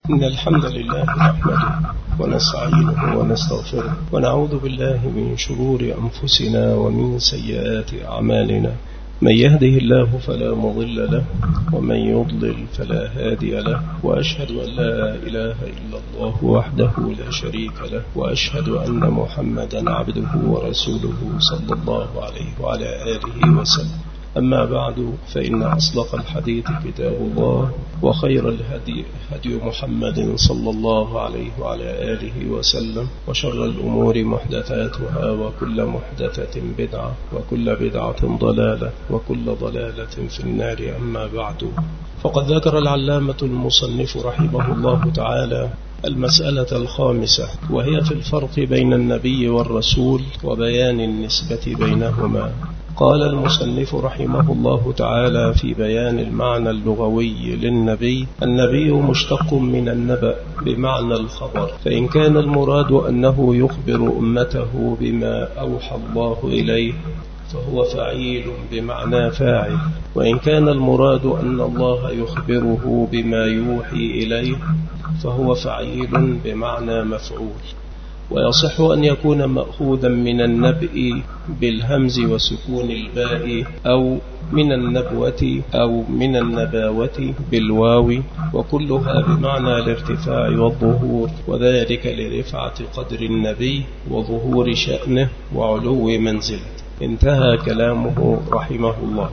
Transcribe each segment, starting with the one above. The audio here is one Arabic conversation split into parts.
إن الحمد لله نحمده ونستعينه ونستغفره ونعوذ بالله من شرور أنفسنا ومن سيئات أعمالنا. من يهده الله فلا مضل له ومن يضلل فلا هادي له، وأشهد أن لا إله إلا الله وحده لا شريك له، وأشهد أن محمدا عبده ورسوله صلى الله عليه وعلى آله وسلم. أما بعد، فإن أصدق الحديث كتاب الله، وخير الهدي هدي محمد صلى الله عليه وعلى آله وسلم، وشر الأمور محدثاتها، وكل محدثة بدعة، وكل بدعة ضلالة، وكل ضلالة في النار. أما بعد، فقد ذكر العلامة المصنف رحمه الله تعالى المسألة الخامسة، وهي في الفرق بين النبي والرسول وبيان النسبة بينهما. قال المصنف رحمه الله تعالى في بيان المعنى اللغوي للنبي: النبي مشتق من النبأ بمعنى الخبر، فإن كان المراد أنه يخبر أمته بما أوحى الله إليه فهو فعيل بمعنى فاعل، وإن كان المراد أن الله يخبره بما يوحي إليه فهو فعيل بمعنى مفعول. ويصح أن يكون مأخوذا من النبأ بالهمز وسكون الباء، أو من النبوة أو من النباوة بالواو، وكلها بمعنى الارتفاع والظهور، وذلك لرفعة قدر النبي وظهور شأنه وعلو منزله. انتهى كلامه رحمه الله.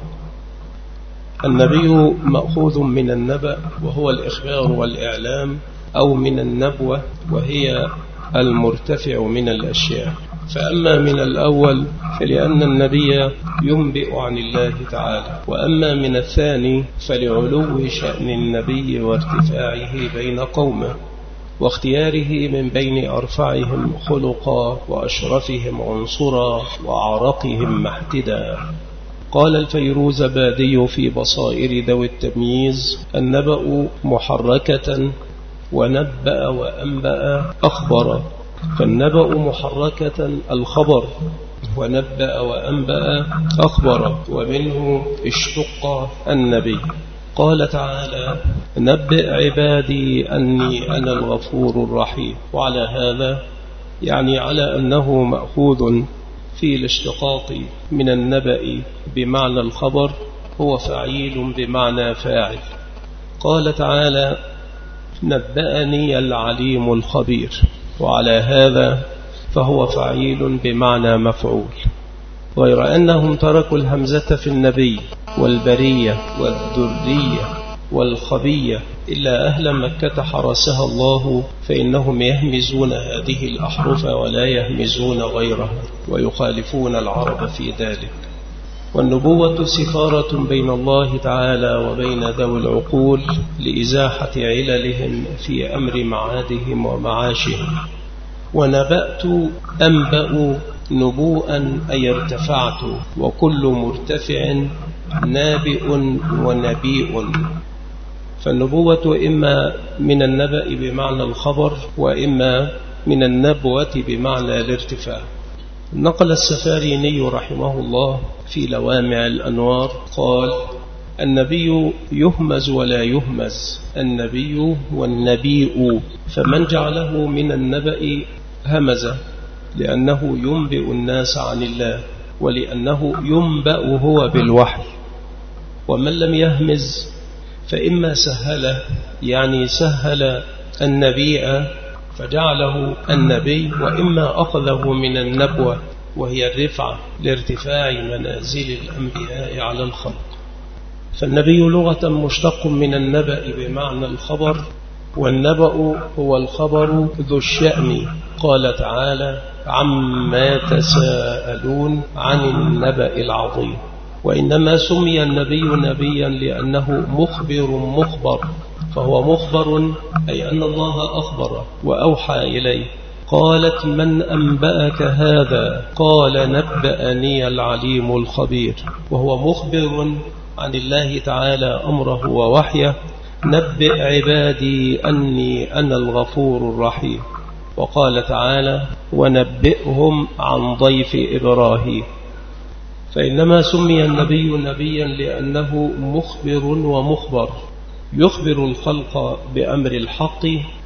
النبي مأخوذ من النبأ وهو الإخبار والإعلام، أو من النبوة وهي المرتفع من الأشياء. فأما من الأول فلأن النبي ينبئ عن الله تعالى، وأما من الثاني فلعلو شأن النبي وارتفاعه بين قومه، واختياره من بين أرفعهم خلقا وأشرفهم عنصرا وأعرقهم محتدا. قال الفيروزبادي في بصائر ذوي التمييز: النبأ محركة، ونبأ وأنبأ أخبر، فالنبأ محركة الخبر، ونبأ وأنبأ أخبر، ومنه اشتق النبي. قال تعالى: نبئ عبادي أني أنا الغفور الرحيم. وعلى هذا يعني على أنه مأخوذ في الاشتقاق من النبأ بمعنى الخبر، هو فعيل بمعنى فاعل. قال تعالى: نبأني العليم الخبير، وعلى هذا فهو فعيل بمعنى مفعول. غير أنهم تركوا الهمزة في النبي والبرية والذرية والخبية، إلا أهل مكة حرسها الله، فإنهم يهمزون هذه الأحرف ولا يهمزون غيرها، ويخالفون العرب في ذلك. والنبوة سفارة بين الله تعالى وبين ذوي العقول لإزاحة عللهم في أمر معادهم ومعاشهم. ونبأت أنبأ نبوءا أي ارتفعت، وكل مرتفع نابئ ونبيء. فالنبوة إما من النبأ بمعنى الخبر، وإما من النبوة بمعنى الارتفاع. نقل السفاريني رحمه الله في لوامع الأنوار قال: النبي يهمز ولا يهمز، النبي والنبيء، فمن جعله من النبأ همز، لأنه ينبئ الناس عن الله، ولأنه ينبأ هو بالوحي. ومن لم يهمز فإما سهله، يعني سهل النبي فجعله النبي، وإما أخذه من النبوة وهي الرفعة لارتفاع منازل الأنبياء على الخلق. فالنبي لغة مشتق من النبأ بمعنى الخبر، والنبأ هو الخبر ذو الشأن. قال تعالى: عما تساءلون عن النبأ العظيم. وإنما سمي النبي نبيا لأنه مخبر، فهو مخبر أي أن الله أخبر وأوحى إليه. قالت: من أنبأك هذا؟ قال: نبأني العليم الخبير. وهو مخبر عن الله تعالى أمره ووحيه: نبئ عبادي أني أنا الغفور الرحيم. وقال تعالى: ونبئهم عن ضيف إبراهيم. فإنما سمي النبي نبيا لأنه مخبر ومخبر، يخبر الخلق بأمر الحق،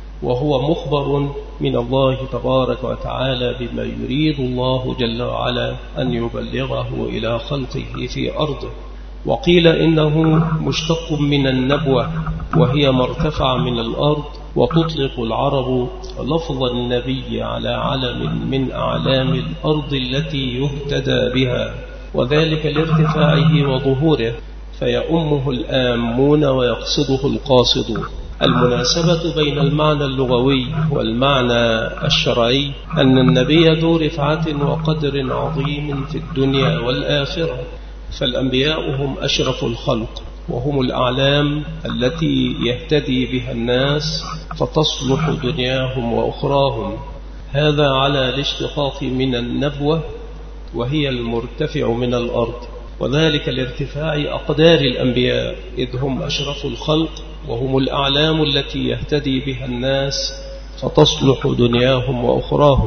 وهو مخبر من الله تبارك وتعالى بما يريد الله جل وعلا أن يبلغه إلى خلقه في أرضه. وقيل إنه مشتق من النبوة، وهي ما ارتفع من الأرض، وتطلق العرب لفظ النبي على علم من أعلام الأرض التي يهتدى بها، وذلك لارتفاعه وظهوره، فيؤمه الآمون ويقصده القاصدون. المناسبة بين المعنى اللغوي والمعنى الشرعي أن النبي ذو رفعة وقدر عظيم في الدنيا والآخرة، فالأنبياء هم أشرف الخلق، وهم الأعلام التي يهتدي بها الناس فتصلح دنياهم وأخراهم. هذا على الاشتقاق من النبوة، وهي المرتفع من الأرض، وذلك لارتفاع أقدار الأنبياء، إذ هم أشرف الخلق وهم الأعلام التي يهتدي بها الناس فتصلح دنياهم وأخراهم.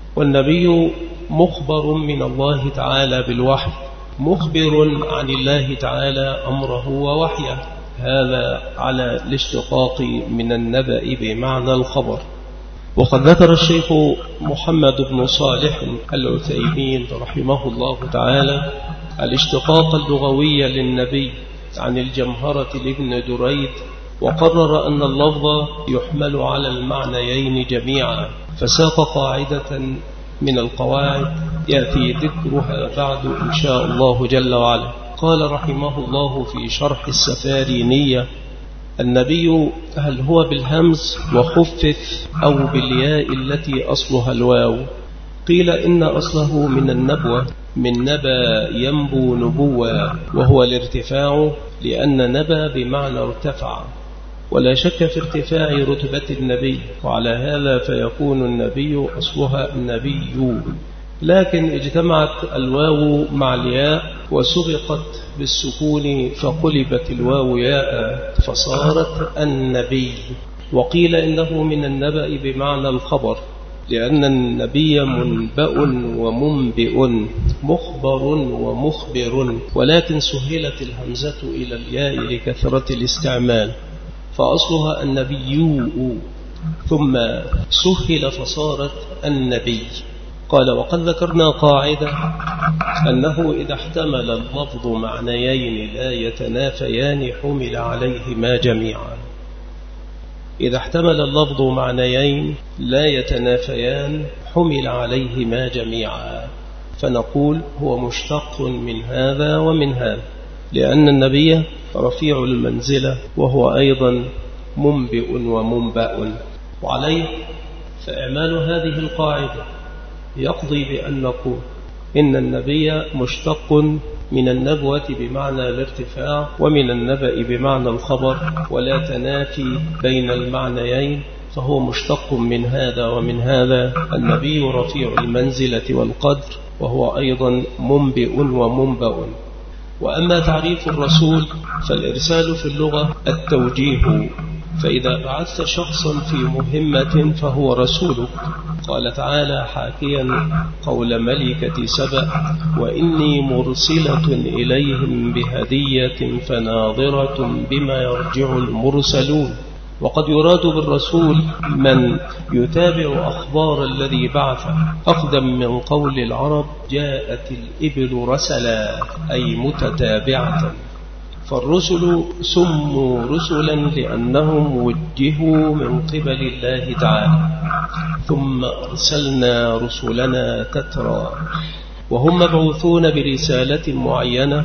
والنبي مخبر من الله تعالى بالوحي، مخبر عن الله تعالى أمره ووحيه، هذا على الاشتقاق من النبأ بمعنى الخبر. وقد ذكر الشيخ محمد بن صالح العثيمين رحمه الله تعالى الاشتقاق اللغوي للنبي عن الجمهرة لابن دريد، وقرر أن اللفظ يحمل على المعنيين جميعا، فساق قاعدة من القواعد يأتي ذكرها بعد إن شاء الله جل وعلا. قال رحمه الله في شرح السفارينية: النبي هل هو بالهمز وخفف أو بالياء التي أصلها الواو؟ قيل إن أصله من النبوة، من نبى ينبو نبوة، وهو الارتفاع، لأن نبى بمعنى ارتفع، ولا شك في ارتفاع رتبة النبي، وعلى هذا فيكون النبي أصلها النبي، لكن اجتمعت الواو مع الياء وسبقت بالسكون فقلبت الواو ياء فصارت النبي. وقيل إنه من النبأ بمعنى الخبر، لأن النبي منبأ ومنبئ، مخبر ومخبر، ولكن سهلت الهمزة إلى الياء لكثرة الاستعمال، فأصلها النبي، ثم سهل فصارت النبي. قال: وقد ذكرنا قاعدة أنه إذا احتمل اللفظ معنيين لا يتنافيان حمل عليهما جميعا. إذا احتمل اللفظ معنيين لا يتنافيان حمل عليهما جميعا، فنقول هو مشتق من هذا ومن هذا، لأن النبي رفيع المنزلة وهو أيضا منبئ ومنبأ. وعليه فإعمال هذه القاعدة يقضي بأن نقول إن النبي مشتق من النبوة بمعنى الارتفاع، ومن النبأ بمعنى الخبر، ولا تنافي بين المعنيين، فهو مشتق من هذا ومن هذا. النبي رفيع المنزلة والقدر، وهو أيضا منبئ ومنبأ. وأما تعريف الرسول فالإرسال في اللغة التوجيه، فإذا بعثت شخصا في مهمة فهو رسولك. قال تعالى حاكيا قول ملكة سبأ: وإني مرسلة إليهم بهدية فناظرة بما يرجع المرسلون. وقد يراد بالرسول من يتابع أخبار الذي بعثه، أقدم من قول العرب جاءت الإبل رسلا، أي متتابعة. فالرسل سموا رسلا لأنهم وجهوا من قبل الله تعالى، ثم أرسلنا رسلنا تترى، وهم مبعوثون برسالة معينة،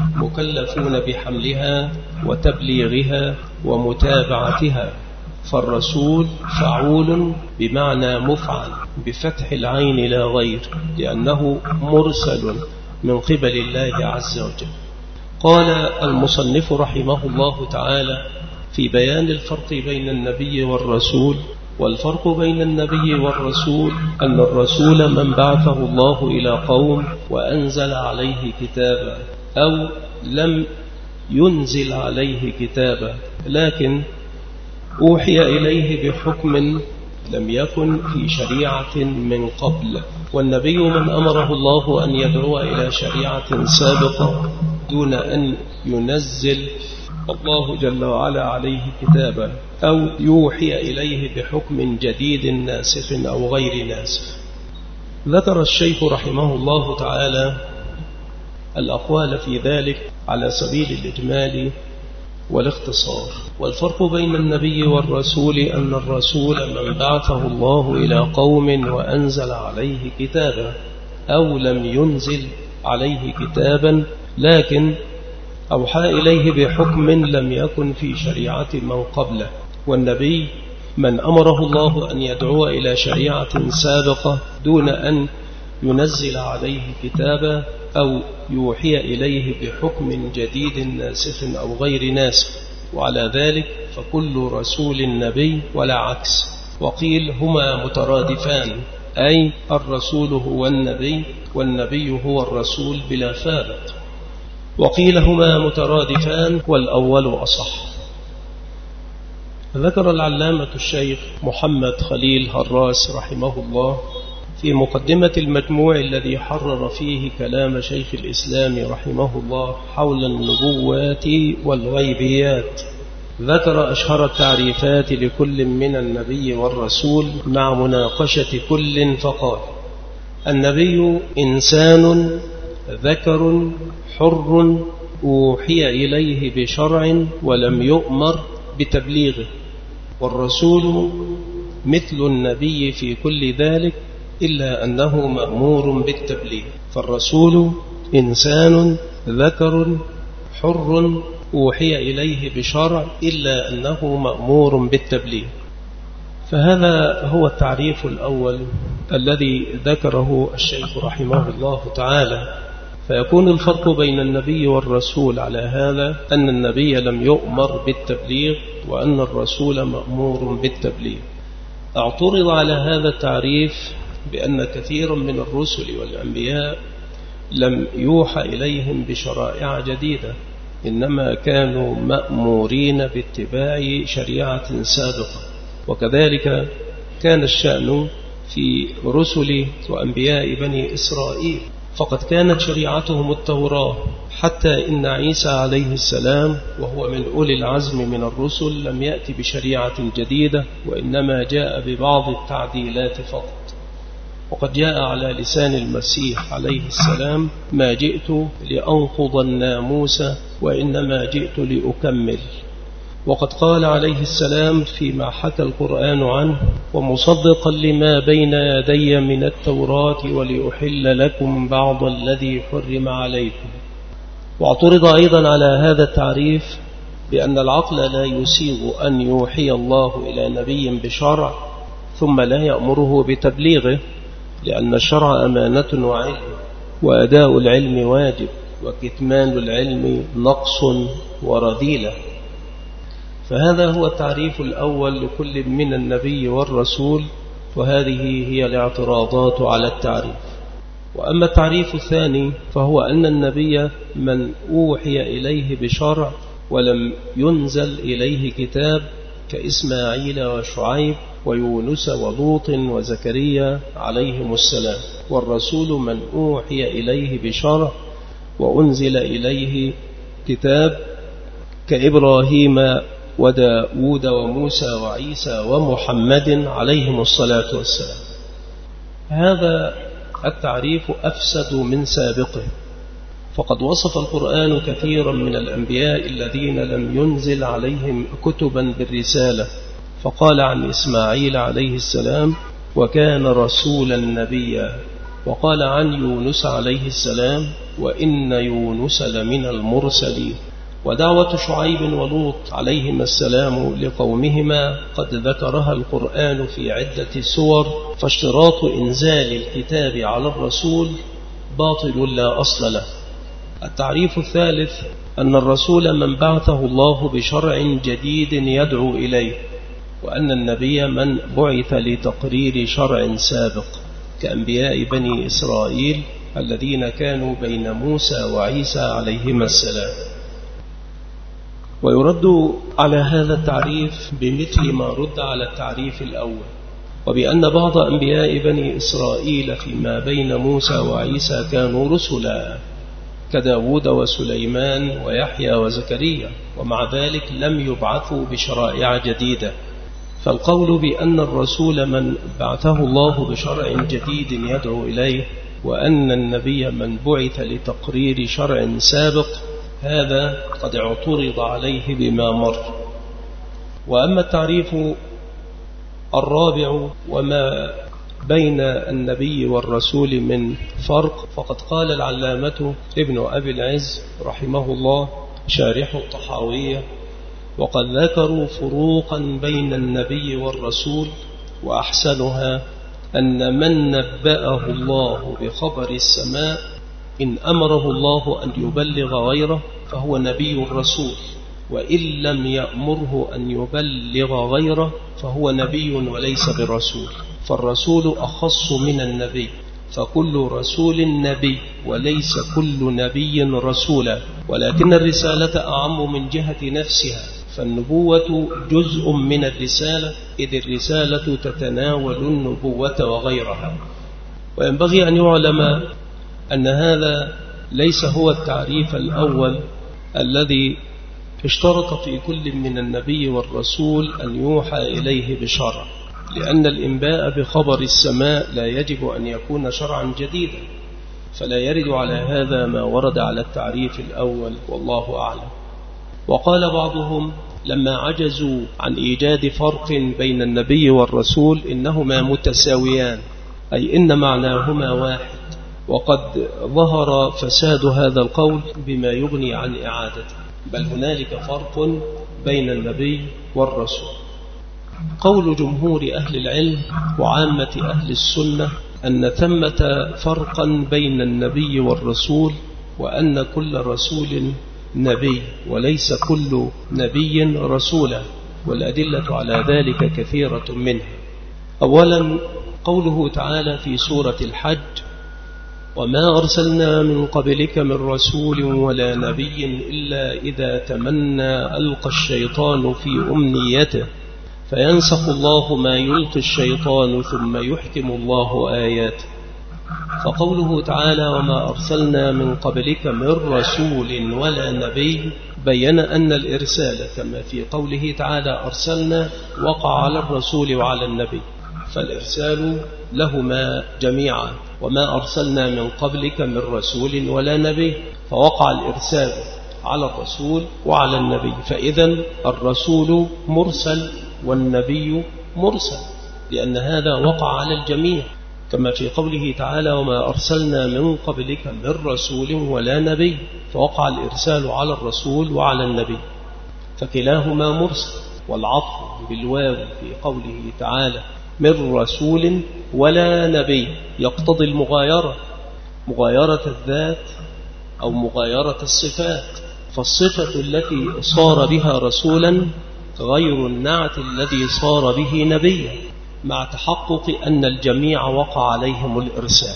مكلفون بحملها وتبليغها ومتابعتها. فالرسول فعول بمعنى مفعل بفتح العين لا غير، لأنه مرسل من قبل الله عز وجل. قال المصنف رحمه الله تعالى في بيان الفرق بين النبي والرسول: والفرق بين النبي والرسول أن الرسول من بعثه الله إلى قوم وأنزل عليه كتابا، أو لم ينزل عليه كتابا لكن أوحي إليه بحكم لم يكن في شريعة من قبل. والنبي من أمره الله أن يدعو إلى شريعة سابقة دون أن ينزل الله جل وعلا عليه كتابا أو يوحي إليه بحكم جديد ناسخ أو غير ناسخ. ذكر الشيخ رحمه الله تعالى الأقوال في ذلك على سبيل الإجمال والاختصار. والفرق بين النبي والرسول أن الرسول من بعثه الله إلى قوم وأنزل عليه كتابا أو لم ينزل عليه كتابا لكن أوحى إليه بحكم لم يكن في شريعة من قبله. والنبي من أمره الله أن يدعو إلى شريعة سابقة دون أن ينزل عليه كتابا أو يوحي إليه بحكم جديد ناسخ أو غير ناسخ. وعلى ذلك فكل رسول نبي ولا عكس. وقيل هما مترادفان، أي الرسول هو النبي والنبي هو الرسول بلا فارق. وقيل هما مترادفان والأول أصح. ذكر العلامة الشيخ محمد خليل هراس رحمه الله في مقدمة المجموع الذي حرر فيه كلام شيخ الإسلام رحمه الله حول النبوات والغيبيات، ذكر أشهر التعريفات لكل من النبي والرسول مع مناقشة كل فقال: النبي إنسان ذكر حر أوحي إليه بشرع ولم يؤمر بتبليغه، والرسول مثل النبي في كل ذلك إلا أنه مأمور بالتبليغ. فالرسول إنسان ذكر حر أوحي إليه بشرع إلا أنه مأمور بالتبليغ. فهذا هو التعريف الأول الذي ذكره الشيخ رحمه الله تعالى. فيكون الفرق بين النبي والرسول على هذا أن النبي لم يؤمر بالتبليغ وأن الرسول مأمور بالتبليغ. اعترض على هذا التعريف بأن كثيرا من الرسل والأنبياء لم يوحى إليهم بشرائع جديدة، إنما كانوا مأمورين باتباع شريعة سابقة. وكذلك كان الشأن في رسل وأنبياء بني إسرائيل، فقد كانت شريعتهم التوراة، حتى إن عيسى عليه السلام وهو من أولي العزم من الرسل لم يأتي بشريعة جديدة، وإنما جاء ببعض التعديلات فقط. وقد جاء على لسان المسيح عليه السلام: ما جئت لأنقض الناموس وإنما جئت لأكمل. وقد قال عليه السلام فيما حكى القرآن عنه: ومصدقا لما بين يدي من التوراة ولأحل لكم بعض الذي حرم عليكم. واعترض أيضا على هذا التعريف بأن العقل لا يسيغ أن يوحي الله إلى نبي بشرع ثم لا يأمره بتبليغه، لأن الشرع أمانة وعلم، وأداء العلم واجب، وكتمان العلم نقص ورذيلة. فهذا هو التعريف الأول لكل من النبي والرسول، وهذه هي الاعتراضات على التعريف. وأما التعريف الثاني فهو أن النبي من أوحي إليه بشرع ولم ينزل إليه كتاب كإسماعيل وشعيب ويونس ولوط وزكريا عليهم السلام. والرسول من أوحي إليه بشرع وأنزل إليه كتاب كإبراهيم وداود وموسى وعيسى ومحمد عليهم الصلاة والسلام. هذا التعريف أفسد من سابقه، فقد وصف القرآن كثيرا من الأنبياء الذين لم ينزل عليهم كتبا بالرسالة، فقال عن إسماعيل عليه السلام: وكان رسولا نبيا. وقال عن يونس عليه السلام: وإن يونس لمن المرسلين. ودعوة شعيب ولوط عليهما السلام لقومهما قد ذكرها القرآن في عدة سور، فاشتراط إنزال الكتاب على الرسول باطل لا أصل له. التعريف الثالث أن الرسول من بعثه الله بشرع جديد يدعو إليه، وأن النبي من بعث لتقرير شرع سابق كأنبياء بني إسرائيل الذين كانوا بين موسى وعيسى عليهما السلام. ويرد على هذا التعريف بمثل ما رد على التعريف الأول، وبأن بعض أنبياء بني إسرائيل فيما بين موسى وعيسى كانوا رسلا، كداود وسليمان ويحيى وزكريا، ومع ذلك لم يبعثوا بشرائع جديدة. فالقول بأن الرسول من بعثه الله بشرع جديد يدعو إليه، وأن النبي من بعث لتقرير شرع سابق، هذا قد اعترض عليه بما مر. وأما التعريف الرابع وما بين النبي والرسول من فرق، فقد قال العلامة ابن أبي العز رحمه الله شارح الطحاوية: وقد ذكروا فروقا بين النبي والرسول، وأحسنها أن من نبأه الله بخبر السماء إن أمره الله أن يبلغ غيره فهو نبي الرسول، وإن لم يأمره أن يبلغ غيره فهو نبي وليس برسول. فالرسول أخص من النبي، فكل رسول نبي وليس كل نبي رسولا، ولكن الرسالة أعم من جهة نفسها، فالنبوة جزء من الرسالة، إذ الرسالة تتناول النبوة وغيرها. وينبغي أن يعلم أن هذا ليس هو التعريف الأول الذي اشترط في كل من النبي والرسول أن يوحى إليه بشرع، لأن الإنباء بخبر السماء لا يجب أن يكون شرعا جديدا، فلا يرد على هذا ما ورد على التعريف الأول، والله أعلم. وقال بعضهم لما عجزوا عن إيجاد فرق بين النبي والرسول إنهما متساويان، أي إن معناهما واحد، وقد ظهر فساد هذا القول بما يغني عن إعادته، بل هنالك فرق بين النبي والرسول. قول جمهور أهل العلم وعامة أهل السنة أن ثمة فرقا بين النبي والرسول، وأن كل رسول نبي وليس كل نبي رسولا، والأدلة على ذلك كثيرة منها. أولا قوله تعالى في سورة الحج: وما أرسلنا من قبلك من رسول ولا نبي إلا إذا تمنى ألقى الشيطان في أمنيته فينسخ الله ما يلقي الشيطان ثم يحكم الله آياته. فقوله تعالى وما أرسلنا من قبلك من رسول ولا نبي بين أن الإرسال كما في قوله تعالى أرسلنا وقع على الرسول وعلى النبي، فالإرسال لهما جميعا. وما أرسلنا من قبلك من رسول ولا نبي، فوقع الإرسال على الرسول وعلى النبي، فإذا الرسول مرسل والنبي مرسل، لأن هذا وقع على الجميع، كما في قوله تعالى وما أرسلنا من قبلك من رسول ولا نبي، فوقع الإرسال على الرسول وعلى النبي، فكلاهما مرسل. والعطف بالواو في قوله تعالى من رسول ولا نبي يقتضي المغايرة، مغايرة الذات أو مغايرة الصفات، فالصفة التي صار بها رسولا غير النعت الذي صار به نبيا، مع تحقق أن الجميع وقع عليهم الإرسال.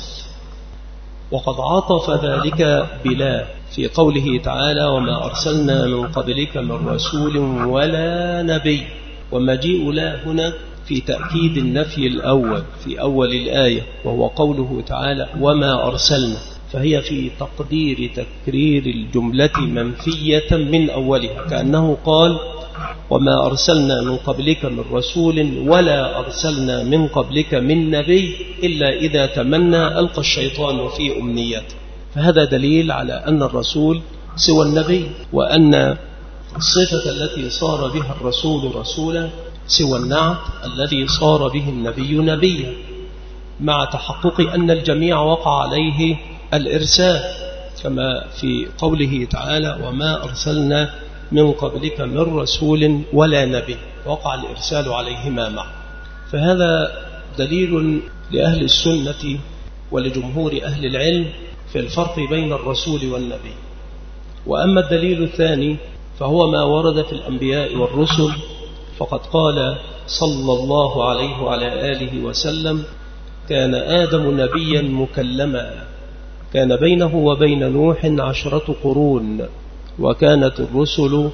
وقد عطف ذلك بلا في قوله تعالى وما أرسلنا من قبلك من رسول ولا نبي، ومجيء لا هنا في تأكيد النفي الأول في أول الآية، وهو قوله تعالى وما أرسلنا، فهي في تقدير تكرير الجملة منفية من أولها، كأنه قال وما أرسلنا من قبلك من رسول ولا أرسلنا من قبلك من نبي إلا إذا تمنى ألقى الشيطان في أمنيته. فهذا دليل على أن الرسول سوى النبي، وأن الصفة التي صار بها الرسول رسولا سوى النعت الذي صار به النبي نبيا، مع تحقق أن الجميع وقع عليه الإرسال، كما في قوله تعالى وما أرسلنا من قبلك من رسول ولا نبي، وقع الإرسال عليهما معا. فهذا دليل لأهل السنة ولجمهور أهل العلم في الفرق بين الرسول والنبي. وأما الدليل الثاني فهو ما ورد في الأنبياء والرسل، فقد قال صلى الله عليه وعلى آله وسلم كان آدم نبيا مكلما، كان بينه وبين نوح 10 قرون، وكانت الرسل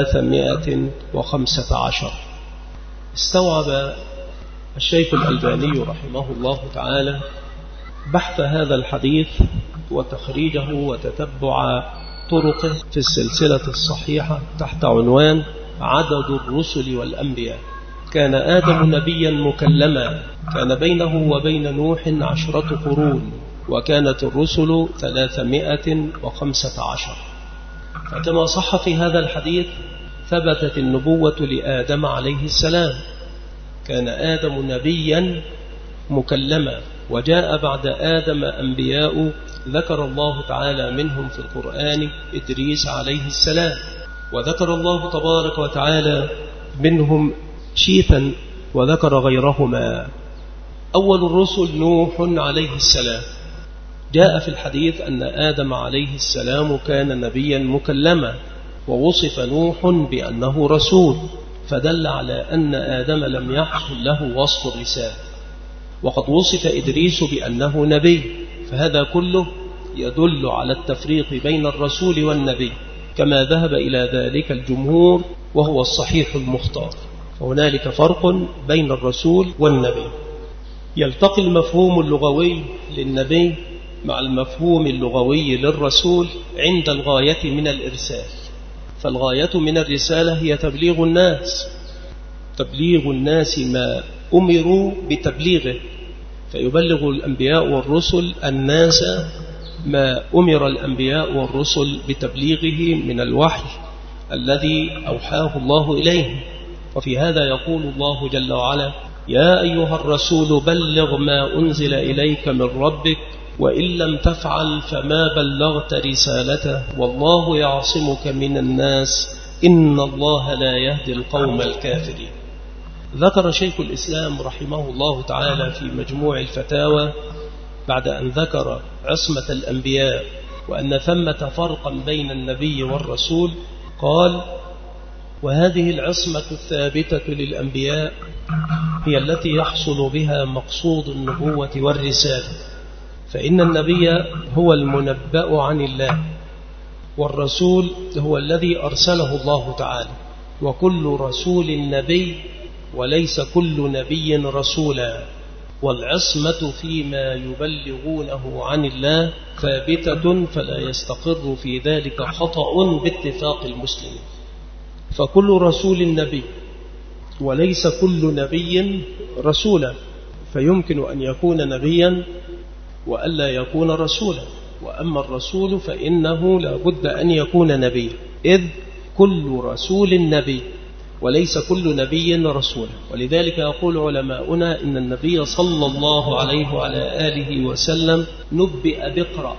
315. استوعب الشيخ الألباني رحمه الله تعالى بحث هذا الحديث وتخريجه وتتبع طرقه في السلسلة الصحيحة تحت عنوان عدد الرسل والأنبياء. كان آدم نبيا مكلما، كان بينه وبين نوح 10 قرون، وكانت الرسل 315. فكما صح في هذا الحديث ثبتت النبوة لآدم عليه السلام، كان آدم نبيا مكلما، وجاء بعد آدم أنبياء ذكر الله تعالى منهم في القرآن إدريس عليه السلام، وذكر الله تبارك وتعالى منهم شيثا وذكر غيرهما. أول الرسل نوح عليه السلام، جاء في الحديث أن آدم عليه السلام كان نبيا مكلما، ووصف نوح بأنه رسول، فدل على أن آدم لم يحصل له وصف الرسالة. وقد وصف إدريس بأنه نبي، فهذا كله يدل على التفريق بين الرسول والنبي، كما ذهب إلى ذلك الجمهور وهو الصحيح المختار. فهنالك فرق بين الرسول والنبي. يلتقي المفهوم اللغوي للنبي مع المفهوم اللغوي للرسول عند الغاية من الإرسال. فالغاية من الرسالة هي تبليغ الناس ما أمروا بتبليغه، فيبلغ الأنبياء والرسل الناس ما أمر الأنبياء والرسل بتبليغه من الوحي الذي أوحاه الله إليه. وفي هذا يقول الله جل وعلا: يا أيها الرسول بلغ ما أنزل إليك من ربك وإن لم تفعل فما بلغت رسالته والله يعصمك من الناس إن الله لا يهدي القوم الكافرين. ذكر شيخ الإسلام رحمه الله تعالى في مجموع الفتاوى بعد أن ذكر عصمة الأنبياء وأن ثمة فرقا بين النبي والرسول، قال: وهذه العصمة الثابتة للأنبياء هي التي يحصل بها مقصود النبوة والرسالة، فإن النبي هو المنبأ عن الله، والرسول هو الذي أرسله الله تعالى، وكل رسول نبي وليس كل نبي رسولا، والعصمة فيما يبلغونه عن الله ثابتة فلا يستقر في ذلك خطأ باتفاق المسلمين. فكل رسول نبي وليس كل نبي رسولا، فيمكن أن يكون نبيا وألا يكون رسولا، وأما الرسول فإنه لا بد أن يكون نبيا، إذ كل رسول نبي وليس كل نبي رسولا. ولذلك يقول علماؤنا إن النبي صلى الله عليه وعلى آله وسلم نبئ بقرأ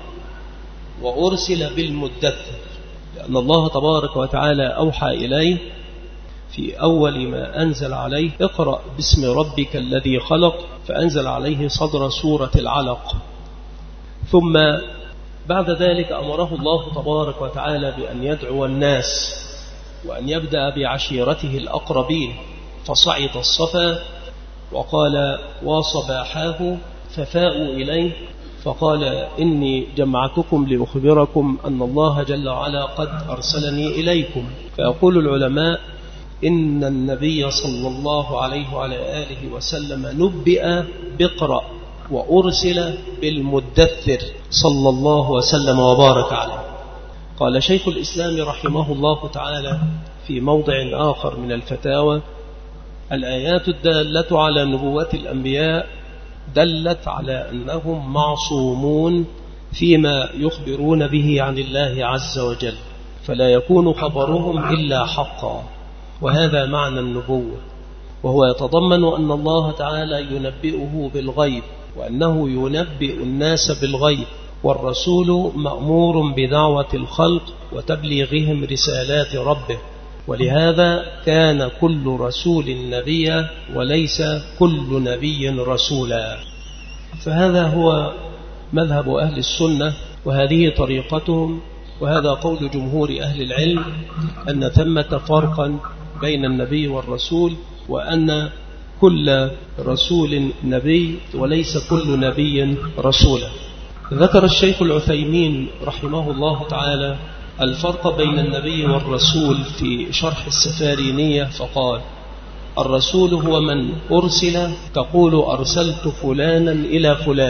وأرسل بالمدثر، لأن الله تبارك وتعالى أوحى إليه في أول ما أنزل عليه: اقرأ باسم ربك الذي خلق، فأنزل عليه صدر سورة العلق. ثم بعد ذلك أمره الله تبارك وتعالى بأن يدعو الناس وأن يبدأ بعشيرته الأقربين، فصعد الصفا وقال: وصباحاه ففاءوا إليه فقال: إني جمعتكم لأخبركم أن الله جل وعلا قد أرسلني إليكم. فيقول العلماء إن النبي صلى الله عليه وعلى آله وسلم نبئ بقرأ وأرسل بالمدثر صلى الله وسلم وبارك عليه. قال شيخ الإسلام رحمه الله تعالى في موضع آخر من الفتاوى: الآيات الدالة على نبوة الأنبياء دلت على أنهم معصومون فيما يخبرون به عن الله عز وجل، فلا يكون خبرهم إلا حقا، وهذا معنى النبوة، وهو يتضمن أن الله تعالى ينبئه بالغيب، وأنه ينبئ الناس بالغيب، والرسول مأمور بدعوة الخلق وتبليغهم رسالات ربه، ولهذا كان كل رسول نبيا وليس كل نبي رسولا. فهذا هو مذهب أهل السنة، وهذه طريقتهم، وهذا قول جمهور أهل العلم، أن ثمة فرقا بين النبي والرسول، وأن كل رسول نبي وليس كل نبي رسولا. ذكر الشيخ العثيمين رحمه الله تعالى الفرق بين النبي والرسول في شرح السفارينية، فقال: الرسول هو من أرسل، تقول أرسلت فلانا إلى فلان،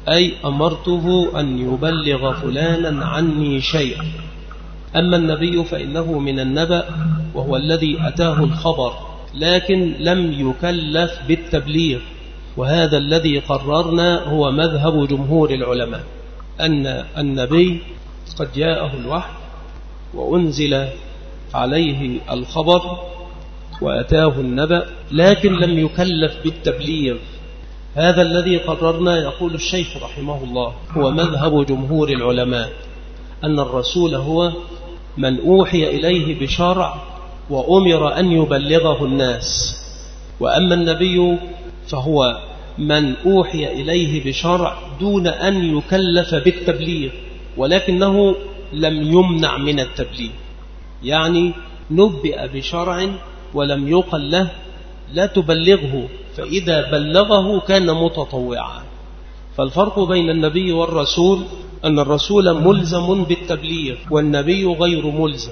أي أمرته أن يبلغ فلانا عني شيئا. أما النبي فإنه من النبأ وهو الذي أتاه الخبر، لكن لم يكلف بالتبليغ، وهذا الذي قررنا هو مذهب جمهور العلماء، أن النبي قد جاءه الوحي وأنزل عليه الخبر وأتاه النبأ، لكن لم يكلف بالتبليغ. هذا الذي قررنا، يقول الشيخ رحمه الله، هو مذهب جمهور العلماء، أن الرسول هو من أوحي إليه بشرع وأمر أن يبلغه الناس، وأما النبي فهو من أوحي إليه بشرع دون أن يكلف بالتبليغ، ولكنه لم يمنع من التبليغ، يعني نبئ بشرع ولم يقل له لا تبلغه، فإذا بلغه كان متطوعا. فالفرق بين النبي والرسول أن الرسول ملزم بالتبليغ والنبي غير ملزم،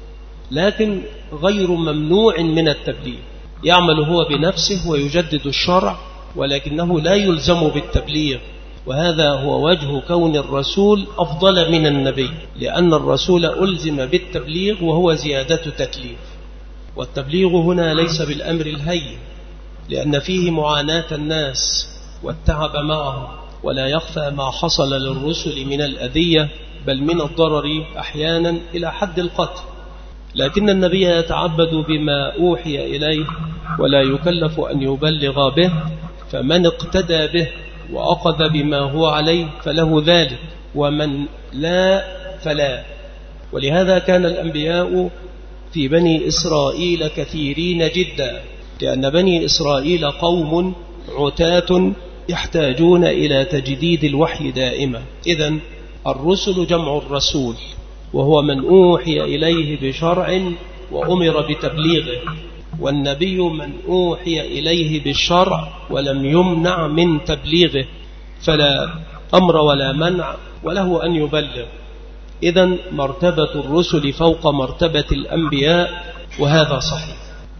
لكن غير ممنوع من التبليغ، يعمل هو بنفسه ويجدد الشرع، ولكنه لا يلزم بالتبليغ. وهذا هو وجه كون الرسول أفضل من النبي، لأن الرسول ألزم بالتبليغ وهو زيادة تكليف، والتبليغ هنا ليس بالأمر الهين، لأن فيه معاناة الناس والتعب معهم، ولا يخفى ما حصل للرسل من الأذية بل من الضرر أحيانا إلى حد القتل، لكن النبي يتعبد بما أوحي إليه ولا يكلف أن يبلغ به، فمن اقتدى به وأخذ بما هو عليه فله ذلك، ومن لا فلا. ولهذا كان الأنبياء في بني إسرائيل كثيرين جدا، لأن بني إسرائيل قوم عتاة يحتاجون إلى تجديد الوحي دائما. إذن الرسل جمع الرسول، وهو من أوحي إليه بشرع وأمر بتبليغه، والنبي من أوحي إليه بالشرع ولم يمنع من تبليغه، فلا أمر ولا منع وله أن يبلغ. إذن مرتبة الرسل فوق مرتبة الأنبياء، وهذا صحيح.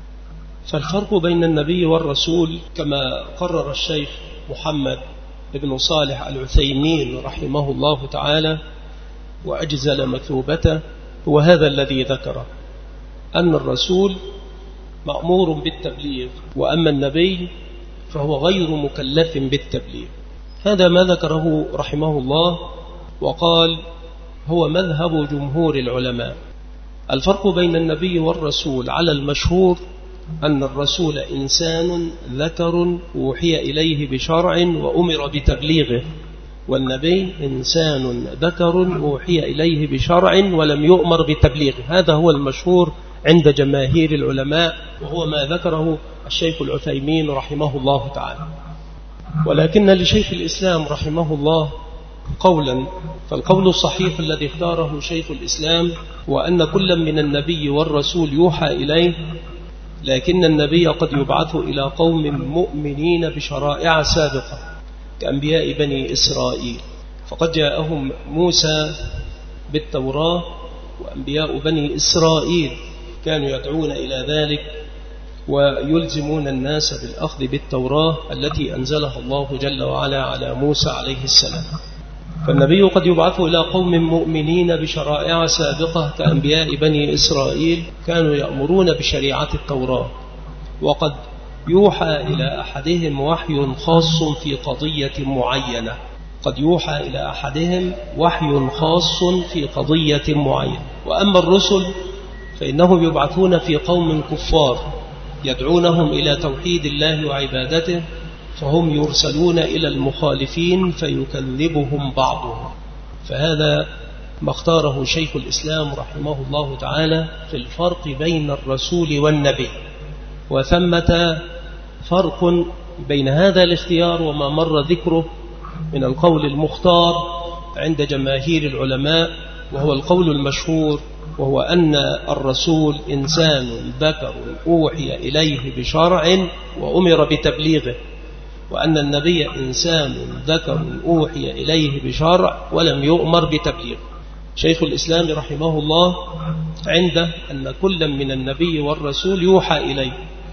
فالفرق بين النبي والرسول كما قرر الشيخ محمد بن صالح العثيمين رحمه الله تعالى وأجزل مثوبته هو هذا الذي ذكره، أن الرسول مأمور بالتبليغ، وأما النبي فهو غير مكلف بالتبليغ. هذا ما ذكره رحمه الله، وقال هو مذهب جمهور العلماء. الفرق بين النبي والرسول على المشهور أن الرسول إنسان ذكر أوحي إليه بشرع وأمر بتبليغه، والنبي إنسان ذكر أوحي إليه بشرع ولم يؤمر بتبليغه. هذا هو المشهور عند جماهير العلماء، وهو ما ذكره الشيخ العثيمين رحمه الله تعالى. ولكن لشيخ الإسلام رحمه الله قولا، فالقول الصحيح الذي اختاره شيخ الإسلام وأن كل من النبي والرسول يوحى إليه، لكن النبي قد يبعث إلى قوم مؤمنين بشرائع سابقة كأنبياء بني إسرائيل، فقد جاءهم موسى بالتوراة، وأنبياء بني إسرائيل كانوا يدعون إلى ذلك ويلزمون الناس بالأخذ بالتوراة التي أنزلها الله جل وعلا على موسى عليه السلام. فالنبي قد يبعث إلى قوم مؤمنين بشرائع سابقة كأنبياء بني إسرائيل كانوا يأمرون بشريعة التوراة، وقد يوحى إلى أحدهم وحي خاص في قضية معينة، قد يوحى إلى أحدهم وحي خاص في قضية معينة. وأما الرسل فإنهم يبعثون في قوم كفار يدعونهم إلى توحيد الله وعبادته، فهم يرسلون إلى المخالفين فيكذبهم بعضهم. فهذا ما اختاره شيخ الإسلام رحمه الله تعالى في الفرق بين الرسول والنبي. وثمة فرق بين هذا الاختيار وما مر ذكره من القول المختار عند جماهير العلماء، وهو القول المشهور، وهو أن الرسول إنسان ذكر أوحي إليه بشرع وأمر بتبليغه، وأن النبي إنسان ذكر أوحي إليه بشرع ولم يؤمر بتبليغه. شيخ الإسلام رحمه الله عنده أن كل من النبي والرسول يوحى إليه،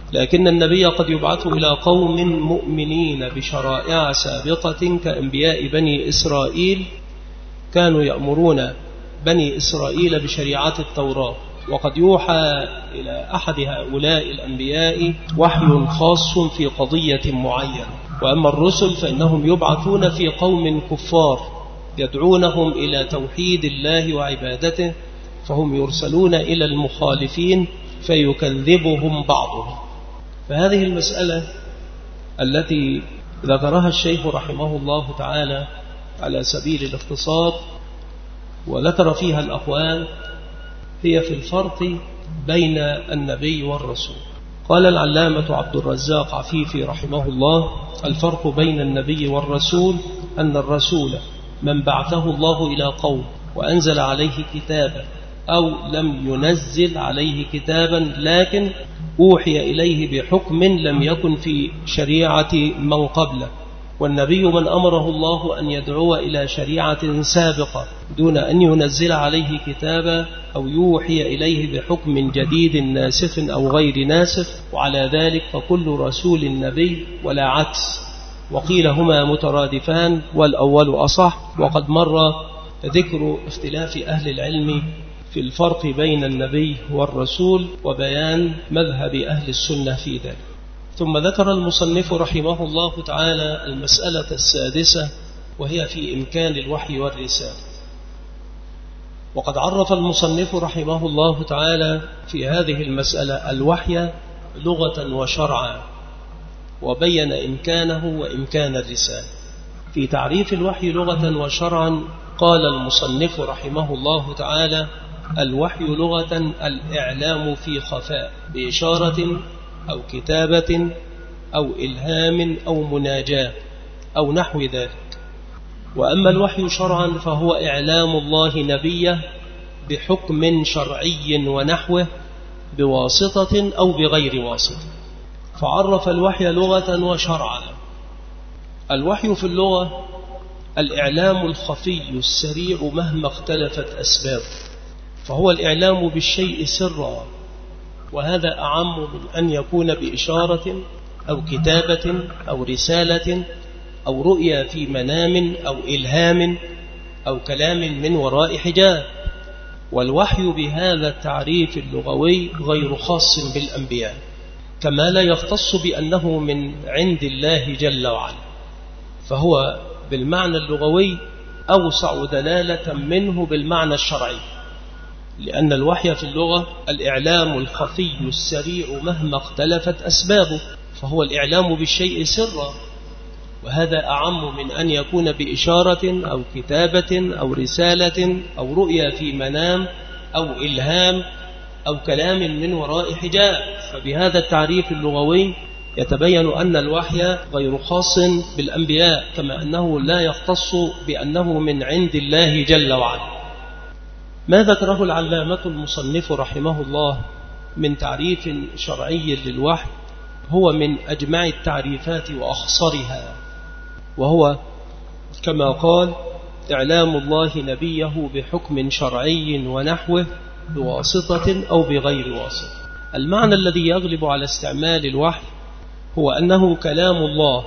لكن النبي قد يبعث إلى قوم مؤمنين بشرائع سابقة كأنبياء بني إسرائيل كانوا يأمرون بني إسرائيل بشريعة التوراة، وقد يوحى إلى أحد هؤلاء الأنبياء وحي خاص في قضية معينة. وأما الرسل فإنهم يبعثون في قوم كفار يدعونهم إلى توحيد الله وعبادته، فهم يرسلون إلى المخالفين فيكذبهم بعضهم. فهذه المسألة التي ذكرها الشيخ رحمه الله تعالى على سبيل الاختصار وذكر فيها الأقوال هي في الفرق بين النبي والرسول. قال العلامة عبد الرزاق عفيفي رحمه الله: الفرق بين النبي والرسول أن الرسول من بعثه الله إلى قوم وأنزل عليه كتابا أو لم ينزل عليه كتابا لكن أوحي إليه بحكم لم يكن في شريعة من قبله، والنبي من أمره الله أن يدعو إلى شريعة سابقة دون أن ينزل عليه كتابا أو يوحي إليه بحكم جديد ناسخ أو غير ناسخ، وعلى ذلك فكل رسول نبي ولا عكس، وقيل هما مترادفان والأول أصح. وقد مر ذكر اختلاف أهل العلم في الفرق بين النبي والرسول وبيان مذهب أهل السنة في ذلك. ثم ذكر المصنف رحمه الله تعالى المسألة السادسة، وهي في إمكان الوحي والرسالة. وقد عرف المصنف رحمه الله تعالى في هذه المسألة الوحي لغة وشرعا، وبين إمكانه وإمكان الرسالة. في تعريف الوحي لغة وشرعا قال المصنف رحمه الله تعالى: الوحي لغة الإعلام في خفاء بإشارة أو كتابة أو إلهام أو مناجاة أو نحو ذلك. وأما الوحي شرعا فهو إعلام الله نبيه بحكم شرعي ونحوه بواسطة أو بغير واسطة. فعرف الوحي لغة وشرعا. الوحي في اللغة الإعلام الخفي السريع مهما اختلفت أسبابه، فهو الإعلام بالشيء سرا، وهذا أعم من أن يكون بإشارة أو كتابة أو رسالة أو رؤيا في منام أو إلهام أو كلام من وراء حجاب. والوحي بهذا التعريف اللغوي غير خاص بالأنبياء، كما لا يختص بأنه من عند الله جل وعلا، فهو بالمعنى اللغوي أوسع دلالة منه بالمعنى الشرعي، لأن الوحي في اللغة الإعلام الخفي السريع مهما اختلفت أسبابه، فهو الإعلام بالشيء سرا، وهذا أعم من أن يكون بإشارة أو كتابة أو رسالة أو رؤيا في منام أو إلهام أو كلام من وراء حجاب. فبهذا التعريف اللغوي يتبين أن الوحي غير خاص بالأنبياء، كما أنه لا يختص بأنه من عند الله جل وعلا. ما ذكره العلامة المصنف رحمه الله من تعريف شرعي للوحي هو من أجمع التعريفات وأخصرها، وهو كما قال: إعلام الله نبيه بحكم شرعي ونحوه بواسطة أو بغير واسطة. المعنى الذي يغلب على استعمال الوحي هو أنه كلام الله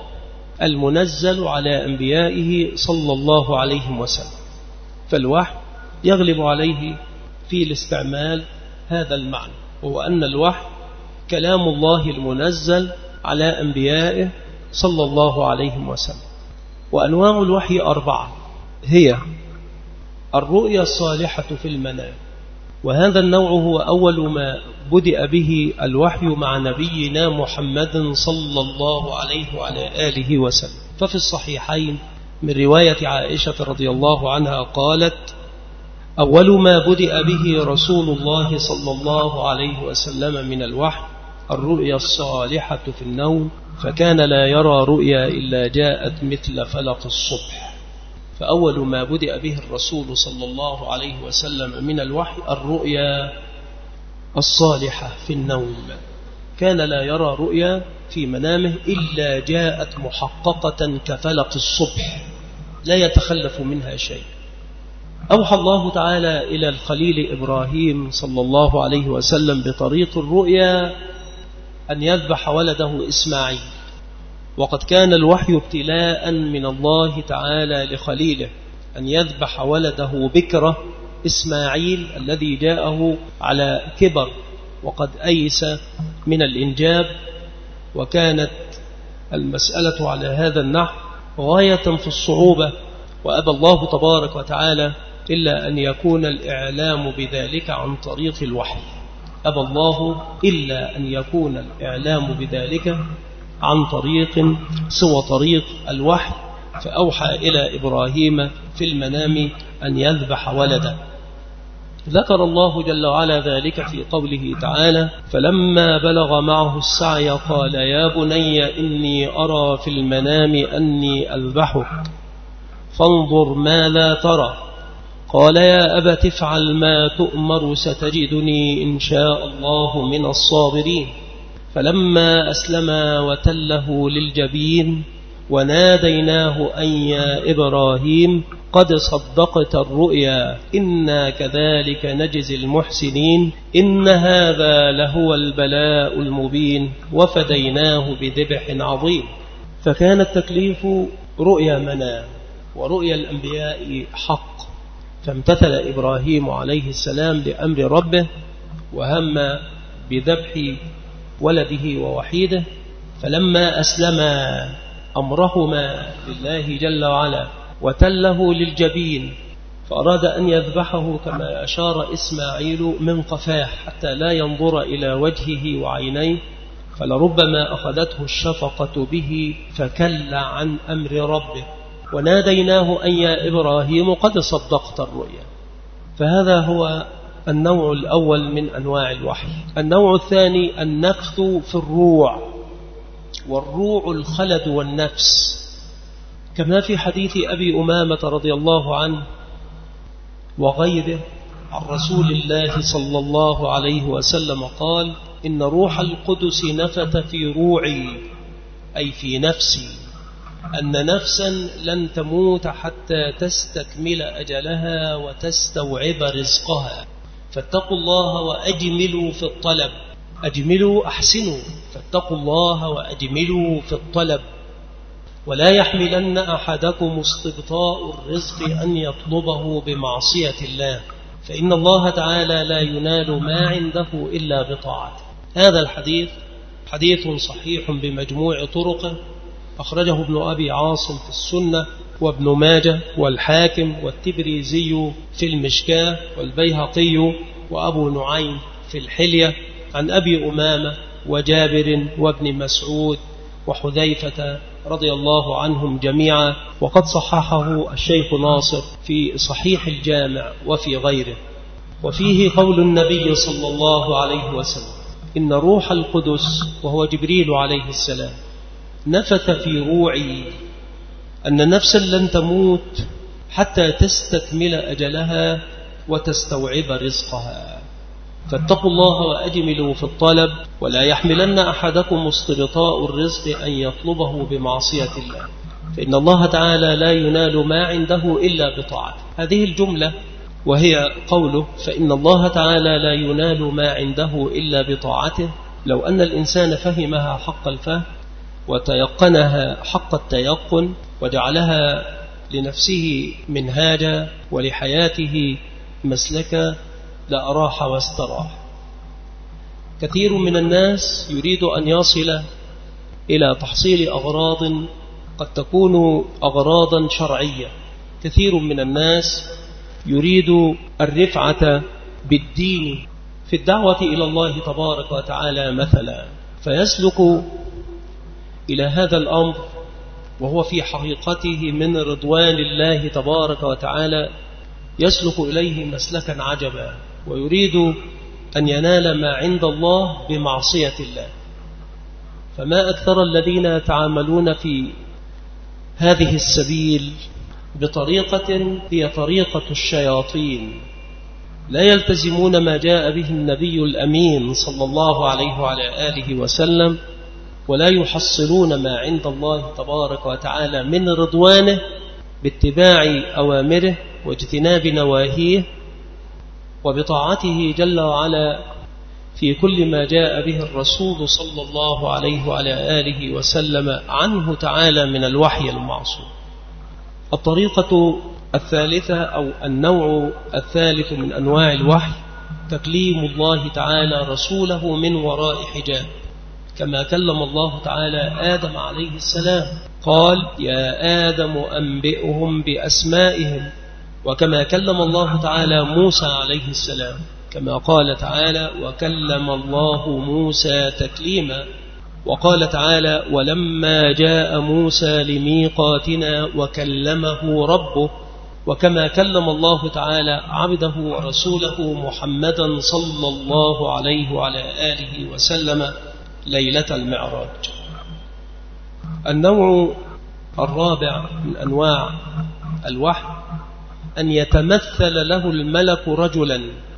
المنزل على أنبيائه صلى الله عليه وسلم، فالوحي يغلب عليه في الاستعمال هذا المعنى، وهو أن الوحي كلام الله المنزل على أنبيائه صلى الله عليه وسلم. وأنواع الوحي 4، هي الرؤيا الصالحة في المنام، وهذا النوع هو أول ما بدأ به الوحي مع نبينا محمد صلى الله عليه وعلى آله وسلم. ففي الصحيحين من رواية عائشة رضي الله عنها قالت: أول ما بدأ به رسول الله صلى الله عليه وسلم من الوحي الرؤيا الصالحة في النوم، فكان لا يرى رؤيا إلا جاءت مثل فلق الصبح. فأول ما بدأ به الرسول صلى الله عليه وسلم من الوحي الرؤيا الصالحة في النوم، كان لا يرى رؤيا في منامه إلا جاءت محققة كفلق الصبح لا يتخلف منها شيء. أوحى الله تعالى إلى الخليل إبراهيم صلى الله عليه وسلم بطريق الرؤيا أن يذبح ولده إسماعيل، وقد كان الوحي ابتلاء من الله تعالى لخليله أن يذبح ولده بكرة إسماعيل الذي جاءه على كبر وقد أيس من الإنجاب، وكانت المسألة على هذا النحو غاية في الصعوبة، وأبى الله تبارك وتعالى إلا أن يكون الإعلام بذلك عن طريق الوحي، أبى الله إلا أن يكون الإعلام بذلك عن طريق سوى طريق الوحي، فأوحى إلى إبراهيم في المنام أن يذبح ولده. ذكر الله جل وعلا ذلك في قوله تعالى: فلما بلغ معه السعي قال يا بني إني أرى في المنام أني أذبحك فانظر ماذا ترى، قال يا أبت افعل ما تؤمر ستجدني إن شاء الله من الصابرين. فلما أسلما وتله للجبين وناديناه أن يا إبراهيم قد صدقت الرؤيا إنا كذلك نجزي المحسنين إن هذا لهو البلاء المبين وفديناه بذبح عظيم. فكان التكليف رؤيا منام، ورؤيا الأنبياء حق، فامتثل إبراهيم عليه السلام لأمر ربه وهم بذبح ولده ووحيده، فلما أسلما أمرهما لله جل وعلا وتله للجبين فأراد أن يذبحه كما أشار إسماعيل من قفاه حتى لا ينظر إلى وجهه وعينيه، فلربما أخذته الشفقة به فكل عن أمر ربه، وناديناه أن يا إبراهيم قد صدقت الرؤيا. فهذا هو النوع الأول من أنواع الوحي. النوع الثاني النفث في الروع، والروع الخلد والنفس، كما في حديث أبي أمامة رضي الله عنه وغيره عن رسول الله صلى الله عليه وسلم قال: إن روح القدس نفث في روعي أي في نفسي أن نفسا لن تموت حتى تستكمل أجلها وتستوعب رزقها، فاتقوا الله وأجملوا في الطلب، أجملوا أحسنوا، فاتقوا الله وأجملوا في الطلب، ولا يحملن أحدكم استبطاء الرزق أن يطلبه بمعصية الله، فإن الله تعالى لا ينال ما عنده إلا بطاعته. هذا الحديث حديث صحيح بمجموع طرقه، أخرجه ابن أبي عاصم في السنة، وابن ماجه والحاكم والتبريزي في المشكاة والبيهقي وأبو نعيم في الحلية، عن أبي أمامة وجابر وابن مسعود وحذيفة رضي الله عنهم جميعا، وقد صححه الشيخ ناصر في صحيح الجامع وفي غيره. وفيه قول النبي صلى الله عليه وسلم: إن روح القدس وهو جبريل عليه السلام نفث في روعي أن نفسا لن تموت حتى تستكمل أجلها وتستوعب رزقها، فاتقوا الله وأجملوا في الطلب، ولا يحملن أحدكم استبطاء الرزق أن يطلبه بمعصية الله، فإن الله تعالى لا ينال ما عنده إلا بطاعته. هذه الجملة وهي قوله فإن الله تعالى لا ينال ما عنده إلا بطاعته، لو أن الإنسان فهمها حق الفهم وتيقنها حق التيقن وجعلها لنفسه منهاجا ولحياته مسلكا لأراح واستراح. كثير من الناس يريد أن يصل إلى تحصيل أغراض قد تكون أغراضا شرعية، كثير من الناس يريد الرفعة بالدين في الدعوة إلى الله تبارك وتعالى مثلا، فيسلك إلى هذا الأمر وهو في حقيقته من رضوان الله تبارك وتعالى، يسلك إليه مسلكا عجبا، ويريد أن ينال ما عند الله بمعصية الله. فما أكثر الذين يتعاملون في هذه السبيل بطريقة هي طريقة الشياطين، لا يلتزمون ما جاء به النبي الأمين صلى الله عليه وعلى آله وسلم، ولا يحصلون ما عند الله تبارك وتعالى من رضوانه باتباع أوامره واجتناب نواهيه وبطاعته جل وعلا في كل ما جاء به الرسول صلى الله عليه وعلى آله وسلم عنه تعالى من الوحي المعصوم. الطريقة الثالثة أو النوع الثالث من أنواع الوحي تكليم الله تعالى رسوله من وراء حجاب، كما كلم الله تعالى آدم عليه السلام قال يا آدم أنبئهم بأسمائهم، وكما كلم الله تعالى موسى عليه السلام كما قال تعالى وكلم الله موسى تكليما، وقال تعالى ولما جاء موسى لميقاتنا وكلمه ربه، وكما كلم الله تعالى عبده ورسوله محمدا صلى الله عليه وعلى آله وسلم ليلة المعراج. النوع الرابع من أنواع الوحي أن يتمثل له الملك رجلا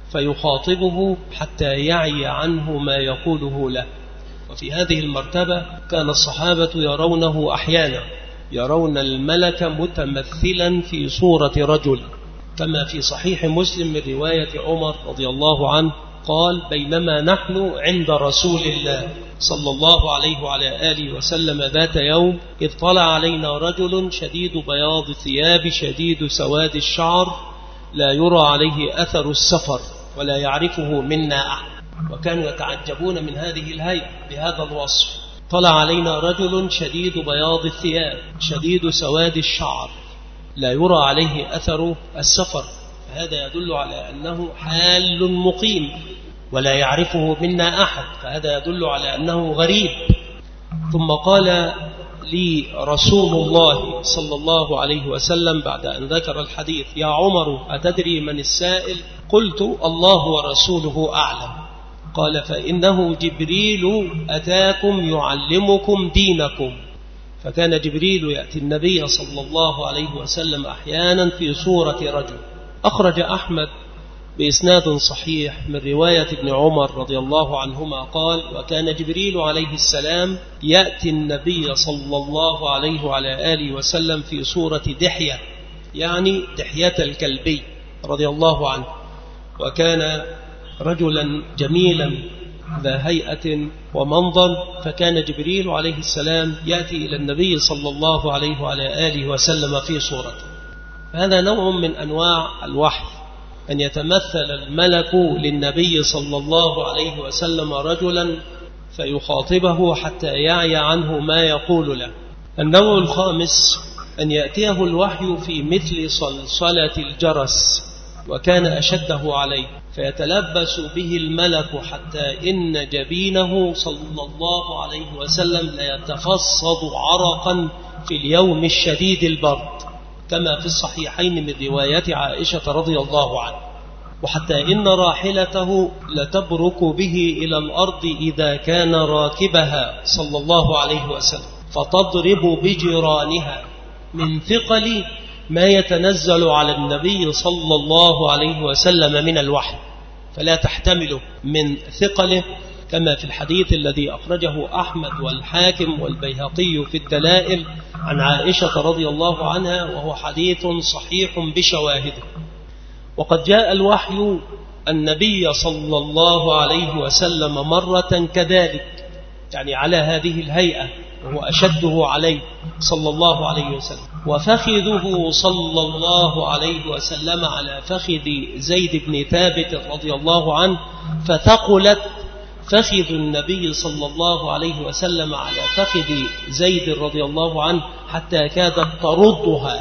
فيخاطبه حتى يعي عنه ما يقوله له. وفي هذه المرتبة كان الصحابة يرونه أحيانا، يرون الملك متمثلا في صورة رجل، كما في صحيح مسلم من رواية عمر رضي الله عنه قال بينما نحن عند رسول الله صلى الله عليه وعلى آله وسلم ذات يوم إذ طلع علينا رجل شديد بياض الثياب شديد سواد الشعر لا يرى عليه أثر السفر ولا يعرفه منا أحد، وكانوا يتعجبون من هذه الهيئة بهذا الوصف. طلع علينا رجل شديد بياض الثياب شديد سواد الشعر لا يرى عليه أثر السفر، فهذا يدل على أنه حال مقيم ولا يعرفه منا أحد، فهذا يدل على أنه غريب. ثم قال لي رسول الله صلى الله عليه وسلم بعد أن ذكر الحديث يا عمر أتدري من السائل؟ قلت الله ورسوله أعلم. قال فإنه جبريل أتاكم يعلمكم دينكم. فكان جبريل يأتي النبي صلى الله عليه وسلم أحيانا في صورة رجل. أخرج أحمد بإسناد صحيح من رواية ابن عمر رضي الله عنهما قال وكان جبريل عليه السلام يأتي النبي صلى الله عليه وعلى آله وسلم في صورة دحية، يعني دحية الكلبي رضي الله عنه، وكان رجلا جميلا ذا هيئة ومنظر، فكان جبريل عليه السلام يأتي إلى النبي صلى الله عليه وعلى آله وسلم في صورته. هذا نوع من أنواع الوحي أن يتمثل الملك للنبي صلى الله عليه وسلم رجلا فيخاطبه حتى يعي عنه ما يقول له. النوع الخامس أن يأتيه الوحي في مثل صلصلة الجرس، وكان أشده عليه فيتلبس به الملك حتى إن جبينه صلى الله عليه وسلم ليتفصد عرقا في اليوم الشديد البرد، كما في الصحيحين من رواية عائشة رضي الله عنها، وحتى إن راحلته لتبرك به إلى الأرض إذا كان راكبها صلى الله عليه وسلم، فتضرب بجيرانها من ثقل ما يتنزل على النبي صلى الله عليه وسلم من الوحي، فلا تحتمله من ثقله، كما في الحديث الذي أخرجه أحمد والحاكم والبيهقي في الدلائل عن عائشة رضي الله عنها، وهو حديث صحيح بشواهده. وقد جاء الوحي النبي صلى الله عليه وسلم مرة كذلك، يعني على هذه الهيئة، وهو أشده عليه صلى الله عليه وسلم، وفخذه صلى الله عليه وسلم على فخذ زيد بن ثابت رضي الله عنه، فثقلت فخذ النبي صلى الله عليه وسلم على فخذ زيد رضي الله عنه حتى كادت تردها،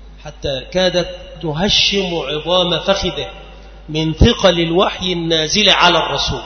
حتى كادت تهشم عظام فخذه من ثقل الوحي النازل على الرسول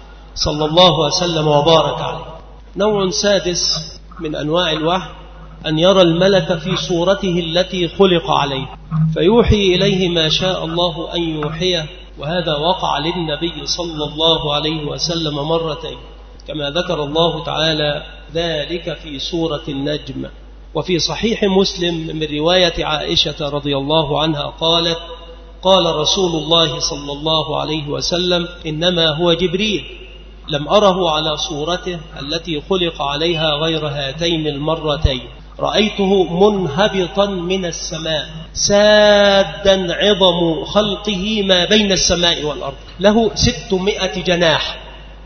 صلى الله عليه وسلم وبارك عليه. نوع سادس من أنواع الوحي أن يرى الملك في صورته التي خلق عليه فيوحي إليه ما شاء الله أن يوحيه، وهذا وقع للنبي صلى الله عليه وسلم مرتين، كما ذكر الله تعالى ذلك في سورة النجم. وفي صحيح مسلم من رواية عائشة رضي الله عنها قالت قال رسول الله صلى الله عليه وسلم إنما هو جبريل، لم أره على صورته التي خلق عليها غير هاتين المرتين، رأيته منهبطا من السماء سادا عظم خلقه ما بين السماء والأرض، له 600 جناح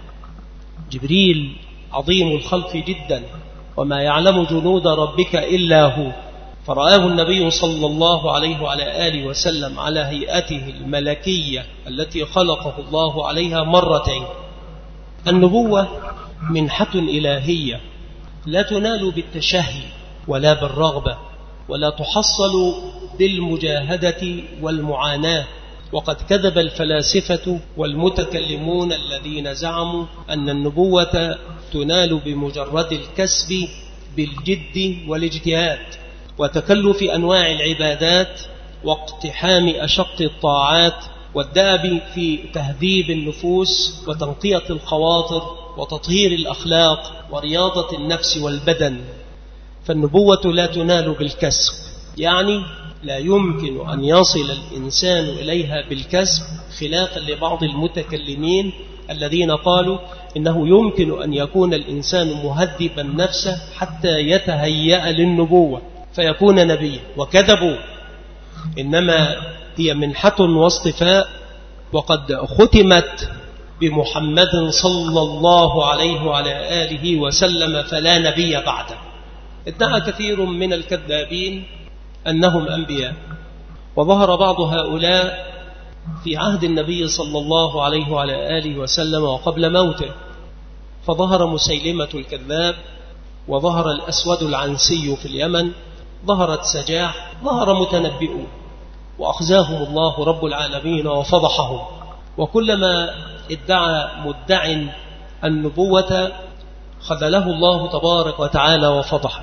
جبريل عظيم الخلق جدا، وما يعلم جنود ربك إلا هو، فرآه النبي صلى الله عليه وعلى آله وسلم على هيئته الملكية التي خلقه الله عليها مرتين. النبوة منحة إلهية لا تنال بالتشهي ولا بالرغبة، ولا تحصل بالمجاهدة والمعاناة. وقد كذب الفلاسفة والمتكلمون الذين زعموا أن النبوة تنال بمجرد الكسب بالجد والاجتهاد وتكلف أنواع العبادات واقتحام أشق الطاعات والدأب في تهذيب النفوس وتنقية الخواطر وتطهير الأخلاق ورياضة النفس والبدن. فالنبوة لا تنال بالكسب، يعني لا يمكن أن يصل الإنسان إليها بالكسب، خلافا لبعض المتكلمين الذين قالوا إنه يمكن أن يكون الإنسان مهذبا نفسه حتى يتهيأ للنبوة فيكون نبيا، وكذبوا. إنما هي منحة واصطفاء، وقد ختمت بمحمد صلى الله عليه وعلى آله وسلم فلا نبي بعده. ادعى كثير من الكذابين أنهم أنبياء، وظهر بعض هؤلاء في عهد النبي صلى الله عليه وعلى آله وسلم وقبل موته، فظهر مسيلمة الكذاب، وظهر الأسود العنسي في اليمن، ظهرت سجاح، ظهر متنبئون، وأخزاهم الله رب العالمين وفضحهم. وكلما ادعى مدع النبوة خذله الله تبارك وتعالى وفضحه.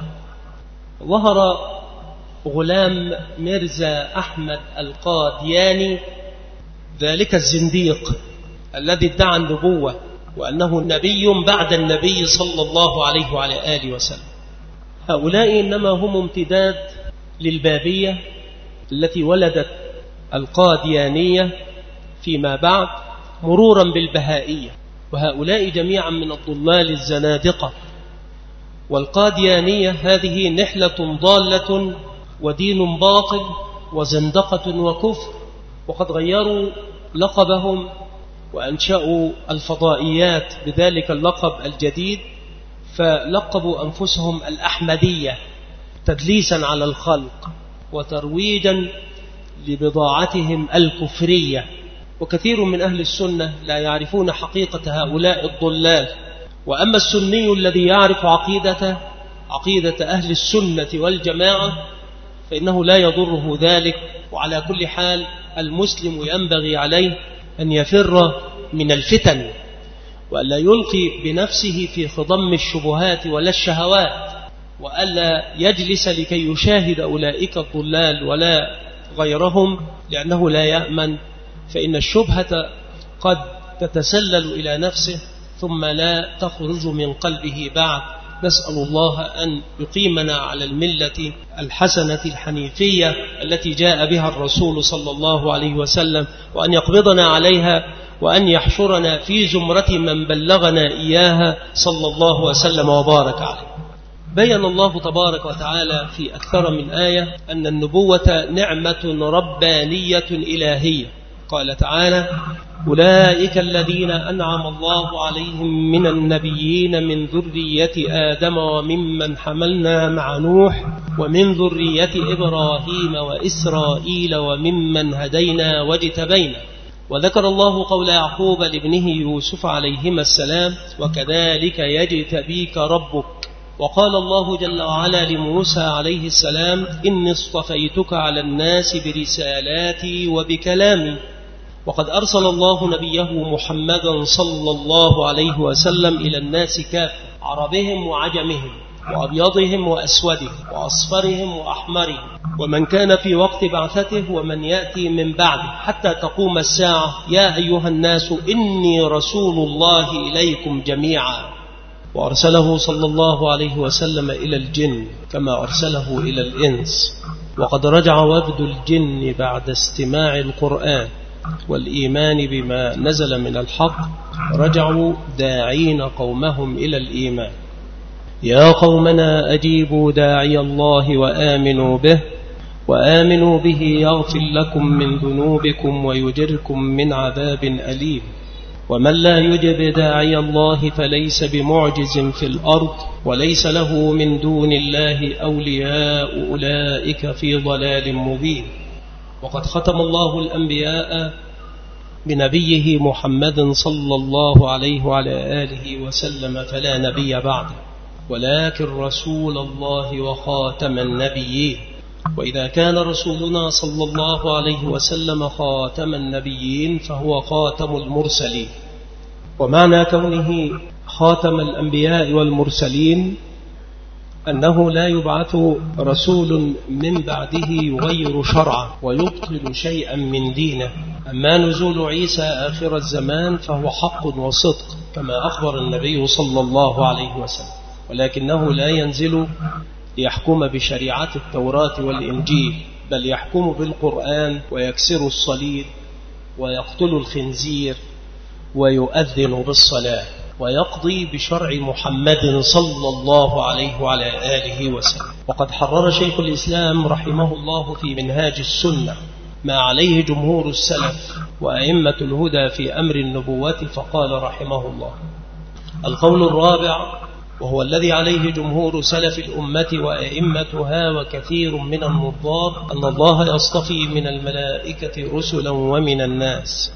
ظهر غلام ميرزا أحمد القادياني، ذلك الزنديق الذي ادعى النبوة وأنه نبي بعد النبي صلى الله عليه وعلى آله وسلم. هؤلاء إنما هم امتداد للبابية التي ولدت القاديانية فيما بعد، مرورا بالبهائية، وهؤلاء جميعا من الضلال الزنادقة. والقاديانية هذه نحلة ضالة ودين باطل وزندقة وكفر، وقد غيروا لقبهم وأنشأوا الفضائيات بذلك اللقب الجديد، فلقبوا أنفسهم الأحمدية تدليسا على الخلق وترويجا لبضاعتهم الكفرية. وكثير من أهل السنة لا يعرفون حقيقة هؤلاء الضلال. وأما السني الذي يعرف عقيدة أهل السنة والجماعة فإنه لا يضره ذلك. وعلى كل حال المسلم ينبغي عليه أن يفر من الفتن، وألا يلقي بنفسه في خضم الشبهات ولا الشهوات، وألا يجلس لكي يشاهد أولئك الضلال ولا غيرهم، لأنه لا يأمن، فإن الشبهة قد تتسلل إلى نفسه ثم لا تخرج من قلبه بعد. نسأل الله أن يقيمنا على الملة الحسنة الحنيفية التي جاء بها الرسول صلى الله عليه وسلم، وأن يقبضنا عليها، وأن يحشرنا في زمرة من بلغنا إياها صلى الله وسلم وبارك عليه. بيّن الله تبارك وتعالى في أكثر من آية أن النبوة نعمة ربانية إلهية. قال تعالى: أولئك الذين أنعم الله عليهم من النبيين من ذرية آدم وممن حملنا مع نوح ومن ذرية إبراهيم وإسرائيل وممن هدينا واجتبينا. وذكر الله قول يعقوب لابنه يوسف عليهما السلام: وكذلك يجتبيك ربك. وقال الله جل وعلا لموسى عليه السلام: إني اصطفيتك على الناس برسالاتي وبكلامي. وقد أرسل الله نبيه محمدا صلى الله عليه وسلم إلى الناس كافة، عربهم وعجمهم، وأبيضهم وأسودهم، وأصفرهم وأحمرهم، ومن كان في وقت بعثته ومن يأتي من بعده حتى تقوم الساعة. يا أيها الناس إني رسول الله إليكم جميعا. وأرسله صلى الله عليه وسلم إلى الجن كما أرسله إلى الإنس. وقد رجع وفد الجن بعد استماع القرآن والإيمان بما نزل من الحق، رجعوا داعين قومهم إلى الإيمان: يا قومنا أجيبوا داعي الله وآمنوا به يغفر لكم من ذنوبكم ويجركم من عذاب أليم. ومن لا يجب داعي الله فليس بمعجز في الأرض وليس له من دون الله أولياء أولئك في ضلال مبين. وقد ختم الله الأنبياء بنبيه محمد صلى الله عليه وعلى آله وسلم فلا نبي بعده، ولكن رسول الله وخاتم النبيين. وإذا كان رسولنا صلى الله عليه وسلم خاتم النبيين فهو خاتم المرسلين. ومعنى كونه خاتم الأنبياء والمرسلين أنه لا يبعث رسول من بعده يغير شرعه ويبطل شيئا من دينه. أما نزول عيسى آخر الزمان فهو حق وصدق كما أخبر النبي صلى الله عليه وسلم، ولكنه لا ينزل ليحكم بشريعة التوراة والإنجيل، بل يحكم بالقرآن ويكسر الصليب ويقتل الخنزير ويؤذن بالصلاة ويقضي بشرع محمد صلى الله عليه وعلى آله وسلم. وقد حرر شيخ الإسلام رحمه الله في منهاج السنة ما عليه جمهور السلف وأئمة الهدى في أمر النبوة، فقال رحمه الله: القول الرابع وهو الذي عليه جمهور سلف الأمة وأئمتها وكثير من النظار أن الله يصطفي من الملائكة رسلا ومن الناس،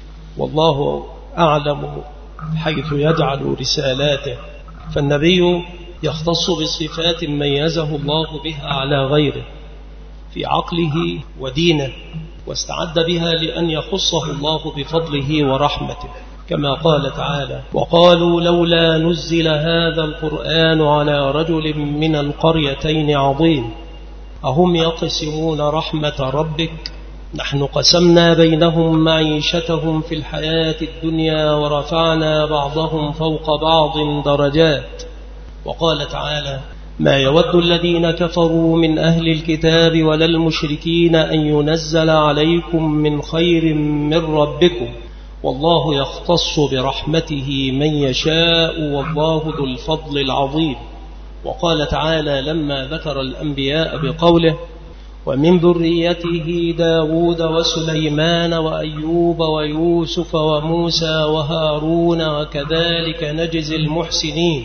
والله أعلم حيث يجعل رسالاته. فالنبي يختص بصفات ميزه الله بها على غيره في عقله ودينه، واستعد بها لأن يخصه الله بفضله ورحمته، كما قال تعالى: وقالوا لولا نزل هذا القرآن على رجل من القريتين عظيم أهم يقسمون رحمة ربك نحن قسمنا بينهم معيشتهم في الحياة الدنيا ورفعنا بعضهم فوق بعض درجات. وقال تعالى: ما يود الذين كفروا من أهل الكتاب ولا المشركين أن ينزل عليكم من خير من ربكم والله يختص برحمته من يشاء والله ذو الفضل العظيم. وقال تعالى لما ذكر الأنبياء بقوله: ومن ذريته داود وسليمان وأيوب ويوسف وموسى وهارون وكذلك نجزي المحسنين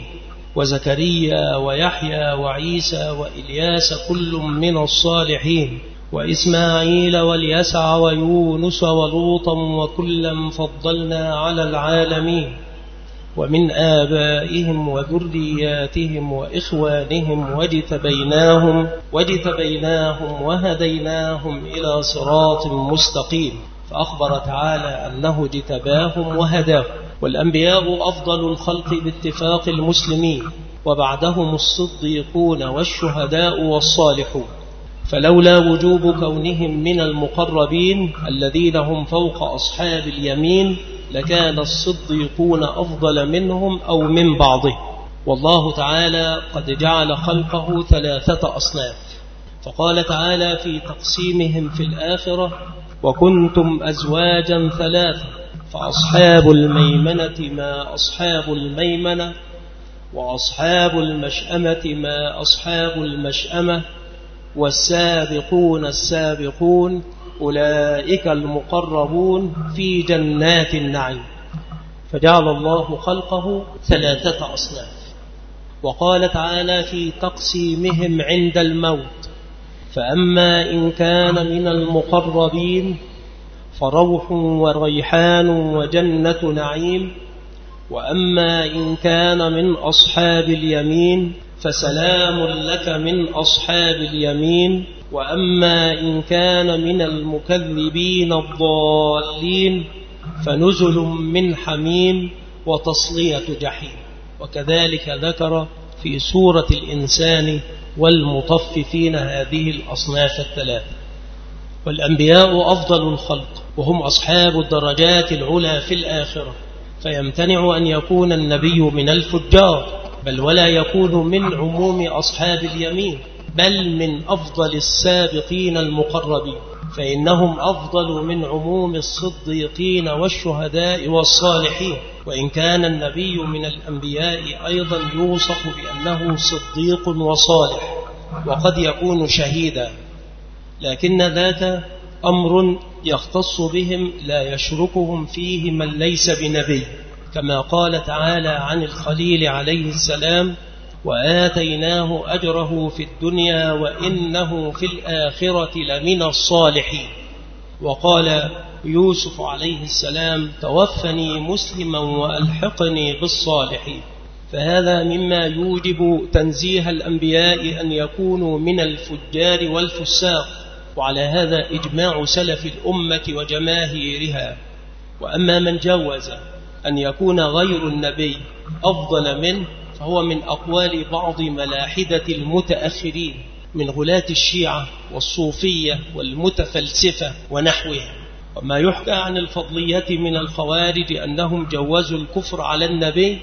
وزكريا ويحيى وعيسى وإلياس كل من الصالحين وإسماعيل واليسع ويونس ولوطا وكلا فضلنا على العالمين ومن آبائهم وذرياتهم وإخوانهم واجتبيناهم وهديناهم إلى صراط مستقيم. فأخبر تعالى أنه اجتباهم وهداهم. والأنبياء أفضل الخلق باتفاق المسلمين، وبعدهم الصديقون والشهداء والصالحون، فلولا وجوب كونهم من المقربين الذين هم فوق أصحاب اليمين لكان الصديقون أفضل منهم أو من بعضهم. والله تعالى قد جعل خلقه 3 أصناف، فقال تعالى في تقسيمهم في الآخرة: وكنتم أزواجا 3 فأصحاب الميمنة ما أصحاب الميمنة وأصحاب المشأمة ما أصحاب المشأمة والسابقون السابقون أولئك المقربون في جنات النعيم. فجعل الله خلقه 3 أصناف. وقال تعالى في تقسيمهم عند الموت: فأما إن كان من المقربين فروح وريحان وجنة نعيم، وأما إن كان من أصحاب اليمين فسلام لك من أصحاب اليمين، وأما إن كان من المكذبين الضالين فنزل من حميم وتصلية جحيم. وكذلك ذكر في سورة الإنسان والمطففين هذه الأصناف 3. والأنبياء أفضل الخلق وهم أصحاب الدرجات العلى في الآخرة، فيمتنع أن يكون النبي من الفجار، بل ولا يكون من عموم أصحاب اليمين، بل من أفضل السابقين المقربين، فإنهم أفضل من عموم الصديقين والشهداء والصالحين. وإن كان النبي من الأنبياء أيضا يوصف بأنه صديق وصالح، وقد يكون شهيدا، لكن ذاك أمر يختص بهم لا يشركهم فيه من ليس بنبي، كما قال تعالى عن الخليل عليه السلام: وآتيناه أجره في الدنيا وإنه في الآخرة لمن الصالحين. وقال يوسف عليه السلام: توفني مسلما وألحقني بالصالحين. فهذا مما يوجب تنزيه الأنبياء أن يكونوا من الفجار والفساق، وعلى هذا إجماع سلف الأمة وجماهيرها. وأما من جوز أن يكون غير النبي أفضل منه فهو من أقوال بعض ملاحدة المتأخرين من غلاة الشيعة والصوفية والمتفلسفة ونحوها. وما يحكى عن الفضلية من الخوارج أنهم جوزوا الكفر على النبي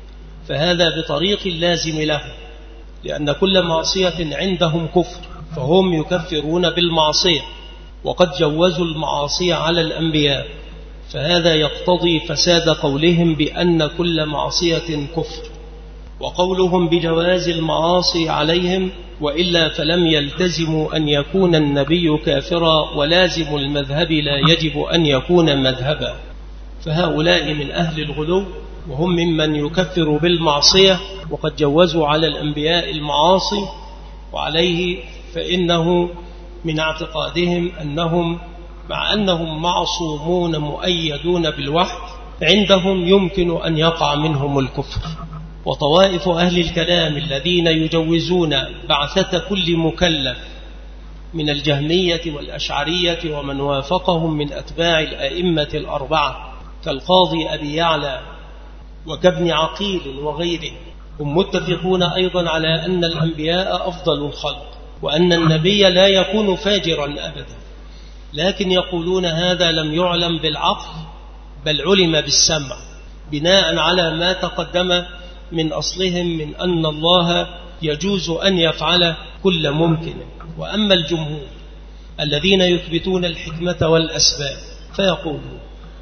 فهذا بطريق لازم له، لأن كل معصية عندهم كفر، فهم يكفرون بالمعصية، وقد جوزوا المعاصي على الأنبياء، فهذا يقتضي فساد قولهم بأن كل معصية كفر، وقولهم بجواز المعاصي عليهم، وإلا فلم يلتزموا أن يكون النبي كافرا، ولازم المذهب لا يجب أن يكون مذهبا. فهؤلاء من أهل الغلو، وهم ممن يكفر بالمعصية، وقد جوزوا على الأنبياء المعاصي، وعليه فإنه من اعتقادهم أنهم مع أنهم معصومون مؤيدون بالوحي عندهم يمكن أن يقع منهم الكفر. وطوائف أهل الكلام الذين يجوزون بعثة كل مكلف من الجهمية والأشعرية ومن وافقهم من أتباع الأئمة الأربعة كالقاضي أبي يعلى وكابن عقيل وغيره، هم متفقون أيضا على أن الأنبياء أفضل الخلق، وأن النبي لا يكون فاجرا أبدا، لكن يقولون هذا لم يعلم بالعقل بل علم بالسمع، بناء على ما تقدم من أصلهم من أن الله يجوز أن يفعل كل ممكن. وأما الجمهور الذين يثبتون الحكمة والأسباب فيقولون: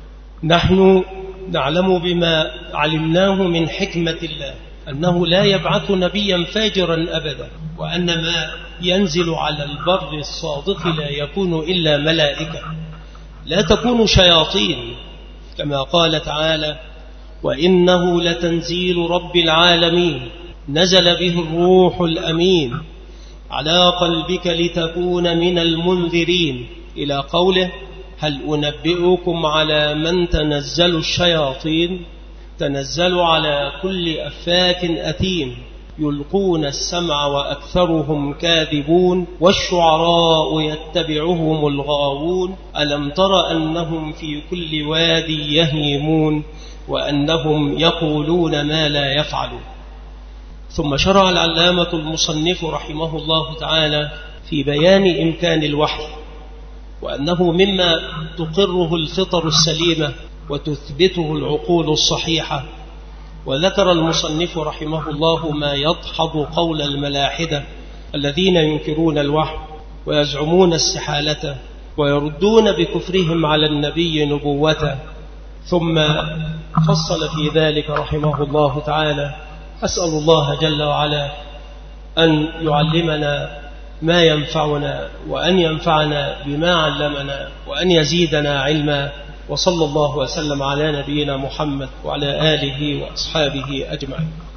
نحن نعلم بما علمناه من حكمة الله أنه لا يبعث نبيا فاجرا أبدا، وأن ما ينزل على البر الصادق لا يكون إلا ملائكة، لا تكون شياطين، كما قال تعالى: وإنه لتنزيل رب العالمين نزل به الروح الأمين على قلبك لتكون من المنذرين، إلى قوله: هل أنبئكم على من تنزل الشياطين تنزل على كل أفاك أثيم يلقون السمع وأكثرهم كاذبون والشعراء يتبعهم الغاوون ألم تر أنهم في كل وادي يهيمون وأنهم يقولون ما لا يفعلون. ثم شرع العلامة المصنف رحمه الله تعالى في بيان إمكان الوحي، وأنه مما تقره الفطر السليمة وتثبته العقول الصحيحة. وذكر المصنف رحمه الله ما يدحض قول الملاحدة الذين ينكرون الوحي ويزعمون استحالته ويردون بكفرهم على النبي نبوته، ثم فصل في ذلك رحمه الله تعالى. أسأل الله جل وعلا أن يعلمنا ما ينفعنا، وأن ينفعنا بما علمنا، وأن يزيدنا علما. وصلى الله وسلم على نبينا محمد وعلى آله وأصحابه أجمعين.